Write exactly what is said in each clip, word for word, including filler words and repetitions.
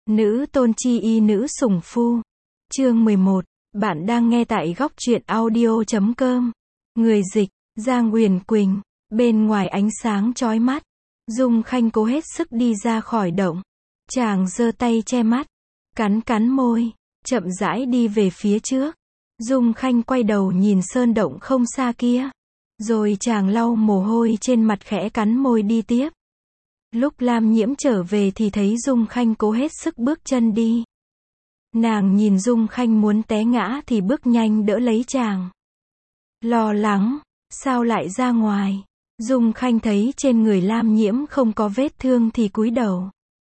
Nữ tôn chi y nữ sủng phu. Chương mười một. Bạn đang nghe tại góc truyện audio chấm com. Người dịch, Giang Uyển Quỳnh. Bên ngoài ánh sáng chói mắt, Dung Khanh cố hết sức đi ra khỏi động. Chàng giơ tay che mắt, cắn cắn môi, chậm rãi đi về phía trước. Dung Khanh quay đầu nhìn sơn động không xa kia. Rồi chàng lau mồ hôi trên mặt khẽ cắn môi đi tiếp. Lúc Lam Nhiễm trở về thì thấy Dung Khanh cố hết sức bước chân đi. Nàng nhìn Dung Khanh muốn té ngã thì bước nhanh đỡ lấy chàng. Lo lắng, sao lại ra ngoài? Dung Khanh thấy trên người Lam Nhiễm không có vết thương thì cúi đầu.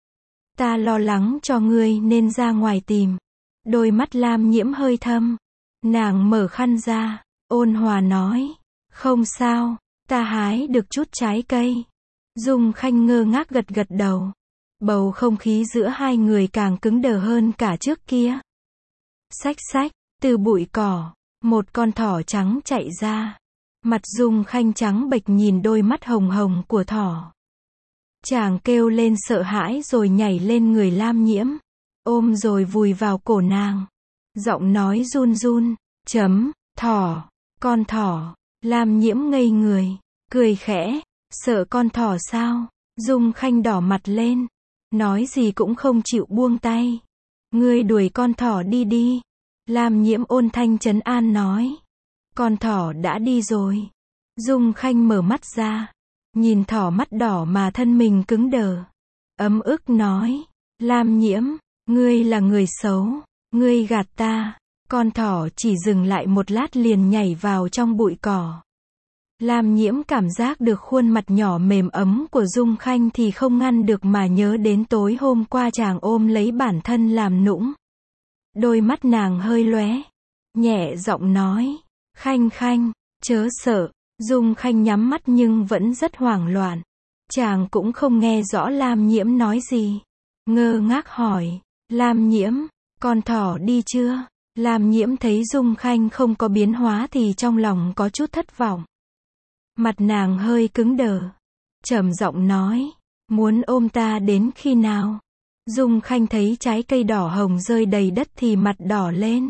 Ta lo lắng cho ngươi nên ra ngoài tìm. Đôi mắt Lam Nhiễm hơi thâm. Nàng mở khăn ra, ôn hòa nói. Không sao, ta hái được chút trái cây. Dung Khanh ngơ ngác gật gật đầu. Bầu không khí giữa hai người càng cứng đờ hơn cả trước kia. Xách xách, từ bụi cỏ, một con thỏ trắng chạy ra. Mặt Dung Khanh trắng bệch nhìn đôi mắt hồng hồng của thỏ. Chàng kêu lên sợ hãi rồi nhảy lên người Lam Nhiễm, ôm rồi vùi vào cổ nàng. Giọng nói run run, chấm, thỏ, con thỏ. Lam Nhiễm ngây người, cười khẽ, sợ con thỏ sao? Dung Khanh đỏ mặt lên, nói gì cũng không chịu buông tay. Ngươi đuổi con thỏ đi đi. Lam Nhiễm ôn thanh trấn an nói. Con thỏ đã đi rồi. Dung Khanh mở mắt ra, nhìn thỏ mắt đỏ mà thân mình cứng đờ. Ấm ức nói, Lam Nhiễm, ngươi là người xấu, ngươi gạt ta. Con thỏ chỉ dừng lại một lát liền nhảy vào trong bụi cỏ. Lam Nhiễm cảm giác được khuôn mặt nhỏ mềm ấm của Dung Khanh thì không ngăn được mà nhớ đến tối hôm qua chàng ôm lấy bản thân làm nũng. Đôi mắt nàng hơi lóe, nhẹ giọng nói, Khanh Khanh, chớ sợ. Dung Khanh nhắm mắt nhưng vẫn rất hoảng loạn. Chàng cũng không nghe rõ Lam Nhiễm nói gì. Ngơ ngác hỏi, Lam Nhiễm, con thỏ đi chưa? Lam Nhiễm thấy Dung Khanh không có biến hóa thì trong lòng có chút thất vọng. Mặt nàng hơi cứng đờ, trầm giọng nói, muốn ôm ta đến khi nào? Dung Khanh thấy trái cây đỏ hồng rơi đầy đất thì mặt đỏ lên.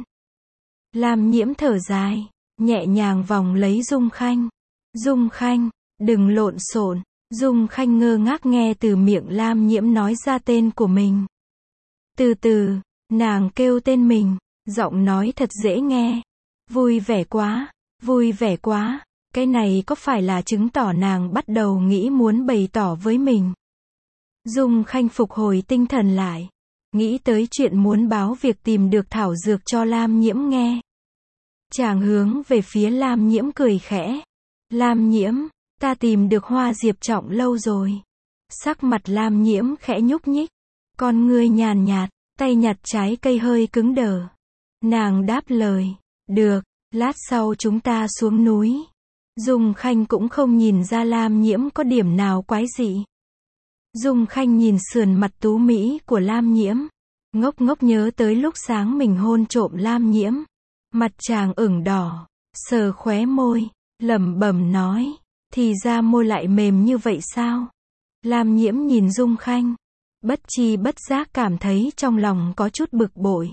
Lam Nhiễm thở dài, nhẹ nhàng vòng lấy Dung Khanh. Dung Khanh, đừng lộn xộn. Dung Khanh ngơ ngác nghe từ miệng Lam Nhiễm nói ra tên của mình. Từ từ, nàng kêu tên mình, giọng nói thật dễ nghe. Vui vẻ quá, vui vẻ quá. Cái này có phải là chứng tỏ nàng bắt đầu nghĩ muốn bày tỏ với mình? Dung Khanh phục hồi tinh thần lại, nghĩ tới chuyện muốn báo việc tìm được thảo dược cho Lam Nhiễm nghe. Chàng hướng về phía Lam Nhiễm cười khẽ. Lam Nhiễm, ta tìm được hoa diệp trọng lâu rồi. Sắc mặt Lam Nhiễm khẽ nhúc nhích, con ngươi nhàn nhạt, tay nhặt trái cây hơi cứng đờ. Nàng đáp lời, được, lát sau chúng ta xuống núi. Dung Khanh cũng không nhìn ra Lam Nhiễm có điểm nào quái dị. Dung Khanh nhìn sườn mặt tú mỹ của Lam Nhiễm, ngốc ngốc nhớ tới lúc sáng mình hôn trộm Lam Nhiễm. Mặt chàng ửng đỏ, sờ khóe môi, lẩm bẩm nói, thì ra môi lại mềm như vậy sao? Lam Nhiễm nhìn Dung Khanh, bất chi bất giác cảm thấy trong lòng có chút bực bội.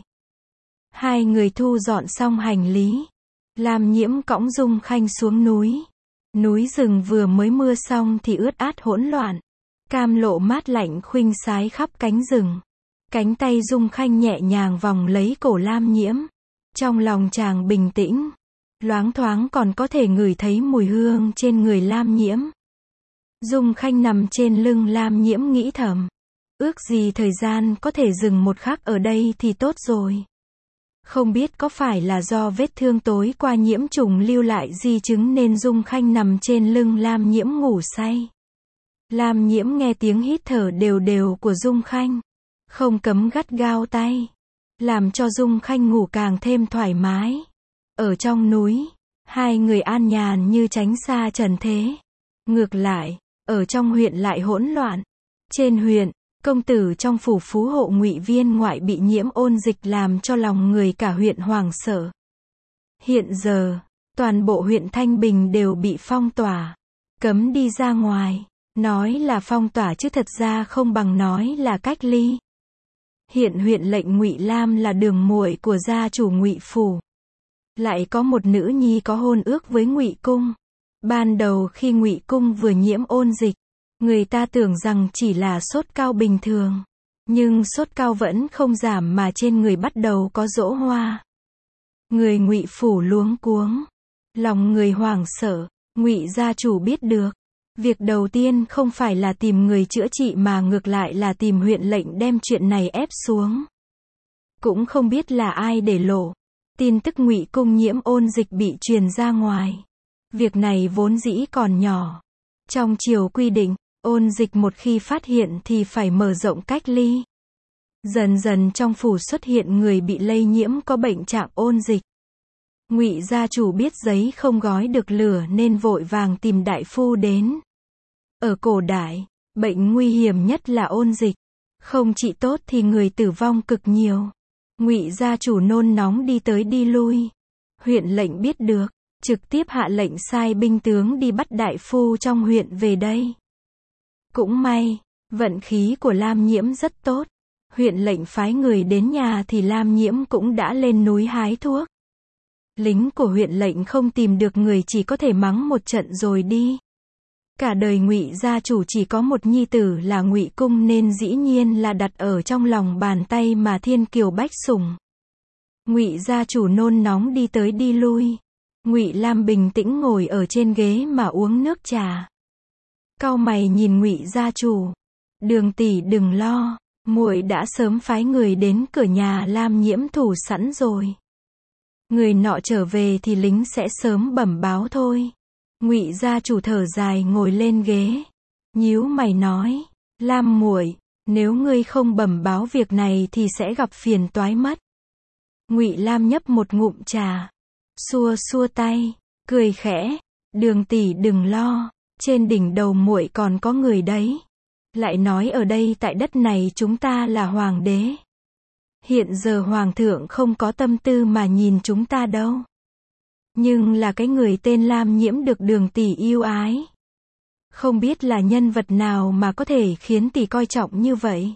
Hai người thu dọn xong hành lý. Lam Nhiễm cõng Dung Khanh xuống núi. Núi rừng vừa mới mưa xong thì ướt át hỗn loạn. Cam lộ mát lạnh khuynh sái khắp cánh rừng. Cánh tay Dung Khanh nhẹ nhàng vòng lấy cổ Lam Nhiễm. Trong lòng chàng bình tĩnh. Loáng thoáng còn có thể ngửi thấy mùi hương trên người Lam Nhiễm. Dung Khanh nằm trên lưng Lam Nhiễm nghĩ thầm. Ước gì thời gian có thể dừng một khắc ở đây thì tốt rồi. Không biết có phải là do vết thương tối qua nhiễm trùng lưu lại di chứng nên Dung Khanh nằm trên lưng Lam Nhiễm ngủ say. Lam Nhiễm nghe tiếng hít thở đều đều của Dung Khanh, không cấm gắt gao tay, làm cho Dung Khanh ngủ càng thêm thoải mái. Ở trong núi, hai người an nhàn như tránh xa trần thế. Ngược lại, ở trong huyện lại hỗn loạn. Trên huyện, công tử trong phủ phú hộ Ngụy Viên ngoại bị nhiễm ôn dịch làm cho lòng người cả huyện hoảng sợ. Hiện giờ, toàn bộ huyện Thanh Bình đều bị phong tỏa, cấm đi ra ngoài. Nói là phong tỏa chứ thật ra không bằng nói là cách ly. Hiện huyện lệnh Ngụy Lam là đường muội của gia chủ Ngụy phủ. Lại có một nữ nhi có hôn ước với Ngụy cung. Ban đầu khi Ngụy cung vừa nhiễm ôn dịch, người ta tưởng rằng chỉ là sốt cao bình thường. Nhưng sốt cao vẫn không giảm mà trên người bắt đầu có rỗ hoa. Người Ngụy phủ luống cuống. Lòng người hoảng sợ. Ngụy gia chủ biết được. Việc đầu tiên không phải là tìm người chữa trị mà ngược lại là tìm huyện lệnh đem chuyện này ép xuống. Cũng không biết là ai để lộ. Tin tức Ngụy cung nhiễm ôn dịch bị truyền ra ngoài. Việc này vốn dĩ còn nhỏ. Trong triều quy định, ôn dịch một khi phát hiện thì phải mở rộng cách ly. Dần dần trong phủ xuất hiện người bị lây nhiễm có bệnh trạng ôn dịch. Ngụy gia chủ biết giấy không gói được lửa nên vội vàng tìm đại phu đến. Ở cổ đại, bệnh nguy hiểm nhất là ôn dịch. Không trị tốt thì người tử vong cực nhiều. Ngụy gia chủ nôn nóng đi tới đi lui. Huyện lệnh biết được, trực tiếp hạ lệnh sai binh tướng đi bắt đại phu trong huyện về đây. Cũng may, vận khí của Lam Nhiễm rất tốt. Huyện lệnh phái người đến nhà thì Lam Nhiễm cũng đã lên núi hái thuốc. Lính của huyện lệnh không tìm được người chỉ có thể mắng một trận rồi đi. Cả đời Ngụy gia chủ chỉ có một nhi tử là Ngụy cung nên dĩ nhiên là đặt ở trong lòng bàn tay mà thiên kiều bách sủng. Ngụy gia chủ nôn nóng đi tới đi lui. Ngụy Lam bình tĩnh ngồi ở trên ghế mà uống nước trà. Cau mày nhìn Ngụy gia chủ. Đường tỷ đừng lo, muội đã sớm phái người đến cửa nhà Lam Nhiễm thủ sẵn rồi. Người nọ trở về thì lính sẽ sớm bẩm báo thôi. Ngụy gia chủ thở dài ngồi lên ghế, nhíu mày nói, Lam muội, nếu ngươi không bẩm báo việc này thì sẽ gặp phiền toái mất. Ngụy Lam nhấp một ngụm trà, xua xua tay, cười khẽ, Đường tỷ đừng lo, trên đỉnh đầu muội còn có người đấy. Lại nói ở đây tại đất này chúng ta là hoàng đế. Hiện giờ hoàng thượng không có tâm tư mà nhìn chúng ta đâu. Nhưng là cái người tên Lam Nhiễm được Đường tỷ yêu ái. Không biết là nhân vật nào mà có thể khiến tỷ coi trọng như vậy.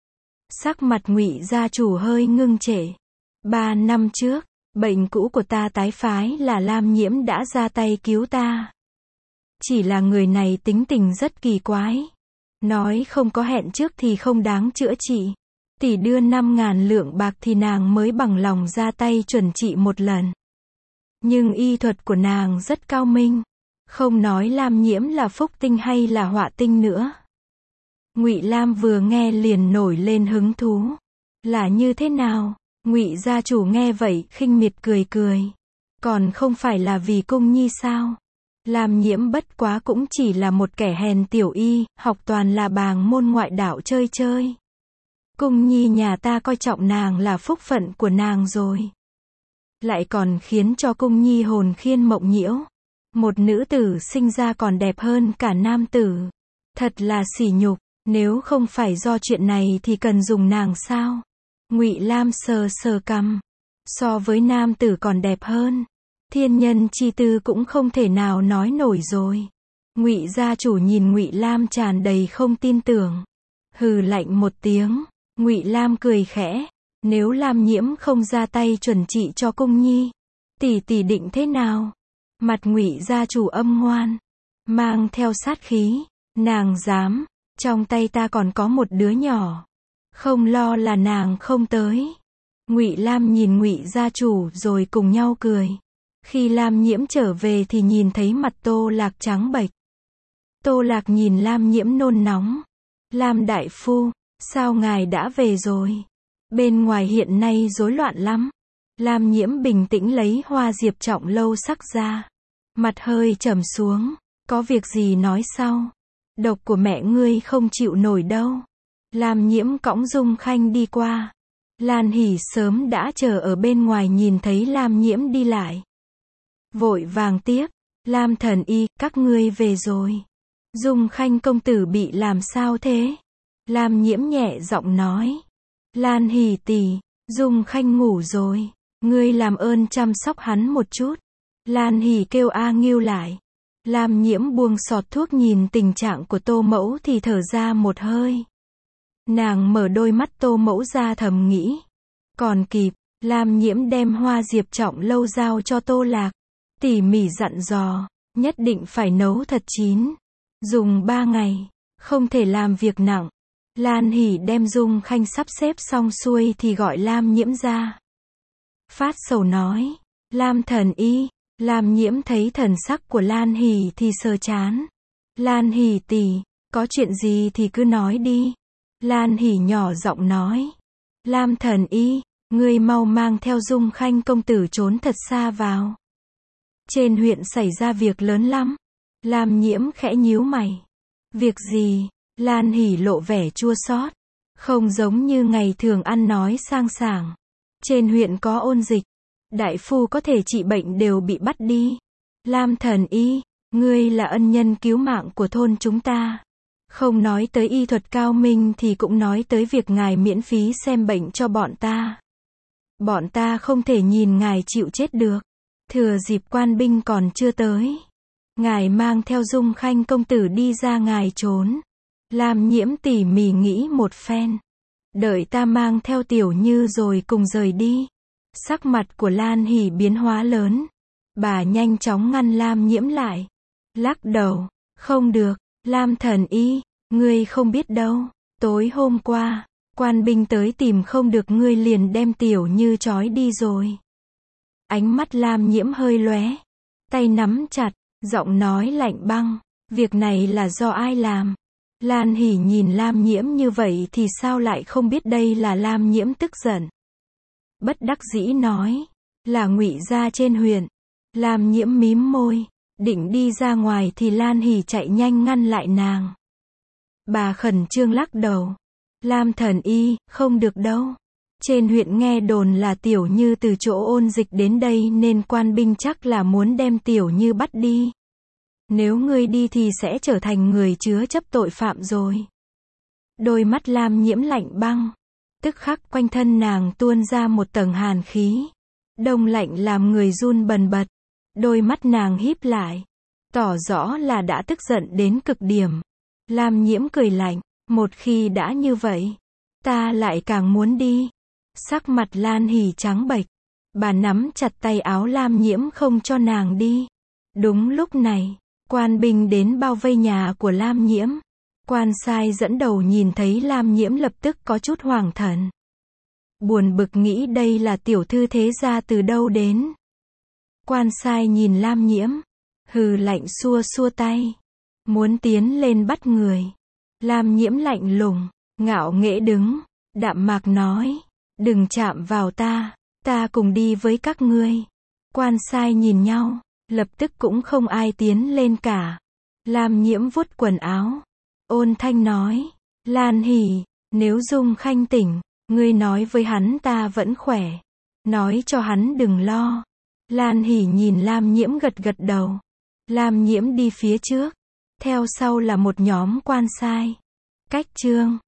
Sắc mặt Ngụy gia chủ hơi ngưng trệ. Ba năm trước, bệnh cũ của ta tái phái là Lam Nhiễm đã ra tay cứu ta. Chỉ là người này tính tình rất kỳ quái. Nói không có hẹn trước thì không đáng chữa trị. Tỷ đưa năm ngàn lượng bạc thì nàng mới bằng lòng ra tay chuẩn trị một lần. Nhưng y thuật của nàng rất cao minh. Không nói Lam Nhiễm là phúc tinh hay là họa tinh nữa. Ngụy Lam vừa nghe liền nổi lên hứng thú. Là như thế nào? Ngụy gia chủ nghe vậy khinh miệt cười cười. Còn không phải là vì cung nhi sao? Lam Nhiễm bất quá cũng chỉ là một kẻ hèn tiểu y, học toàn là bàng môn ngoại đạo chơi chơi. Cung nhi nhà ta coi trọng nàng là phúc phận của nàng rồi. Lại còn khiến cho cung nhi hồn khiên mộng nhiễu. Một nữ tử sinh ra còn đẹp hơn cả nam tử. Thật là sỉ nhục, nếu không phải do chuyện này thì cần dùng nàng sao? Ngụy Lam sờ sờ cằm. So với nam tử còn đẹp hơn. Thiên nhân chi tư cũng không thể nào nói nổi rồi. Ngụy gia chủ nhìn Ngụy Lam tràn đầy không tin tưởng. Hừ lạnh một tiếng. Ngụy Lam cười khẽ. Nếu Lam Nhiễm không ra tay chuẩn trị cho cung nhi, tỷ tỷ định thế nào? Mặt Ngụy gia chủ âm ngoan, mang theo sát khí. Nàng dám, trong tay ta còn có một đứa nhỏ. Không lo là nàng không tới. Ngụy Lam nhìn Ngụy gia chủ rồi cùng nhau cười. Khi Lam Nhiễm trở về thì nhìn thấy mặt Tô Lạc trắng bệch. Tô Lạc nhìn Lam Nhiễm nôn nóng. Lam đại phu, sao ngài đã về rồi? Bên ngoài hiện nay rối loạn lắm. Lam Nhiễm bình tĩnh lấy hoa diệp trọng lâu sắc ra. Mặt hơi trầm xuống. Có việc gì nói sau. Độc của mẹ ngươi không chịu nổi đâu. Lam Nhiễm cõng Dung Khanh đi qua. Lan Hỷ sớm đã chờ ở bên ngoài nhìn thấy Lam Nhiễm đi lại. Vội vàng tiếp. Lam thần y, các ngươi về rồi. Dung Khanh công tử bị làm sao thế? Lam Nhiễm nhẹ giọng nói. Lan Hỷ tỷ, Dung Khanh ngủ rồi. Ngươi làm ơn chăm sóc hắn một chút. Lan Hỷ kêu A Ngưu lại. Lam Nhiễm buông sọt thuốc nhìn tình trạng của Tô mẫu thì thở ra một hơi. Nàng mở đôi mắt Tô Mẫu ra thầm nghĩ. Còn kịp, Lam Nhiễm đem hoa diệp trọng lâu giao cho Tô Lạc. Tỉ mỉ dặn dò, nhất định phải nấu thật chín. Dùng ba ngày, không thể làm việc nặng. Lan Hỷ đem Dung Khanh sắp xếp xong xuôi thì gọi Lam Nhiễm ra. Phát sầu nói, Lam thần y. Lam Nhiễm thấy thần sắc của Lan Hỷ thì sờ chán. Lan Hỷ tỷ, có chuyện gì thì cứ nói đi. Lan Hỷ nhỏ giọng nói. Lam thần y, ngươi mau mang theo Dung Khanh công tử trốn thật xa vào. Trên huyện xảy ra việc lớn lắm. Lam Nhiễm khẽ nhíu mày. Việc gì? Lan Hỷ lộ vẻ chua xót. Không giống như ngày thường ăn nói sang sảng. Trên huyện có ôn dịch. Đại phu có thể trị bệnh đều bị bắt đi. Lam thần y, ngươi là ân nhân cứu mạng của thôn chúng ta. Không nói tới y thuật cao minh thì cũng nói tới việc ngài miễn phí xem bệnh cho bọn ta. Bọn ta không thể nhìn ngài chịu chết được. Thừa dịp quan binh còn chưa tới, ngài mang theo Dung Khanh công tử đi ra ngài trốn. Lam Nhiễm tỉ mỉ nghĩ một phen. Đợi ta mang theo Tiểu Như rồi cùng rời đi. Sắc mặt của Lan Hỷ biến hóa lớn. Bà nhanh chóng ngăn Lam Nhiễm lại. Lắc đầu, không được, Lam thần y, ngươi không biết đâu. Tối hôm qua, quan binh tới tìm không được ngươi liền đem Tiểu Như trói đi rồi. Ánh mắt Lam Nhiễm hơi lóe. Tay nắm chặt, giọng nói lạnh băng. Việc này là do ai làm? Lan Hỷ nhìn Lam Nhiễm như vậy thì sao lại không biết đây là Lam Nhiễm tức giận. Bất đắc dĩ nói. Là Ngụy gia trên huyện. Lam Nhiễm mím môi. Định đi ra ngoài thì Lan Hỷ chạy nhanh ngăn lại nàng. Bà khẩn trương lắc đầu. Lam thần y, không được đâu. Trên huyện nghe đồn là Tiểu Như từ chỗ ôn dịch đến đây nên quan binh chắc là muốn đem Tiểu Như bắt đi. Nếu ngươi đi thì sẽ trở thành người chứa chấp tội phạm rồi. Đôi mắt Lam Nhiễm lạnh băng. Tức khắc quanh thân nàng tuôn ra một tầng hàn khí. Đông lạnh làm người run bần bật. Đôi mắt nàng híp lại. Tỏ rõ là đã tức giận đến cực điểm. Lam Nhiễm cười lạnh. Một khi đã như vậy, ta lại càng muốn đi. Sắc mặt Lan Hỷ trắng bệch. Bà nắm chặt tay áo Lam Nhiễm không cho nàng đi. Đúng lúc này, quan binh đến bao vây nhà của Lam Nhiễm. Quan sai dẫn đầu nhìn thấy Lam Nhiễm lập tức có chút hoảng thần. Buồn bực nghĩ đây là tiểu thư thế gia từ đâu đến. Quan sai nhìn Lam Nhiễm, hừ lạnh xua xua tay. Muốn tiến lên bắt người. Lam Nhiễm lạnh lùng, ngạo nghễ đứng, đạm mạc nói. Đừng chạm vào ta, ta cùng đi với các ngươi. Quan sai nhìn nhau, lập tức cũng không ai tiến lên cả. Lam Nhiễm vuốt quần áo, ôn thanh nói. Lan Hỷ, nếu Dung Khanh tỉnh, ngươi nói với hắn ta vẫn khỏe. Nói cho hắn đừng lo. Lan Hỷ nhìn Lam Nhiễm gật gật đầu. Lam Nhiễm đi phía trước. Theo sau là một nhóm quan sai. Cách chương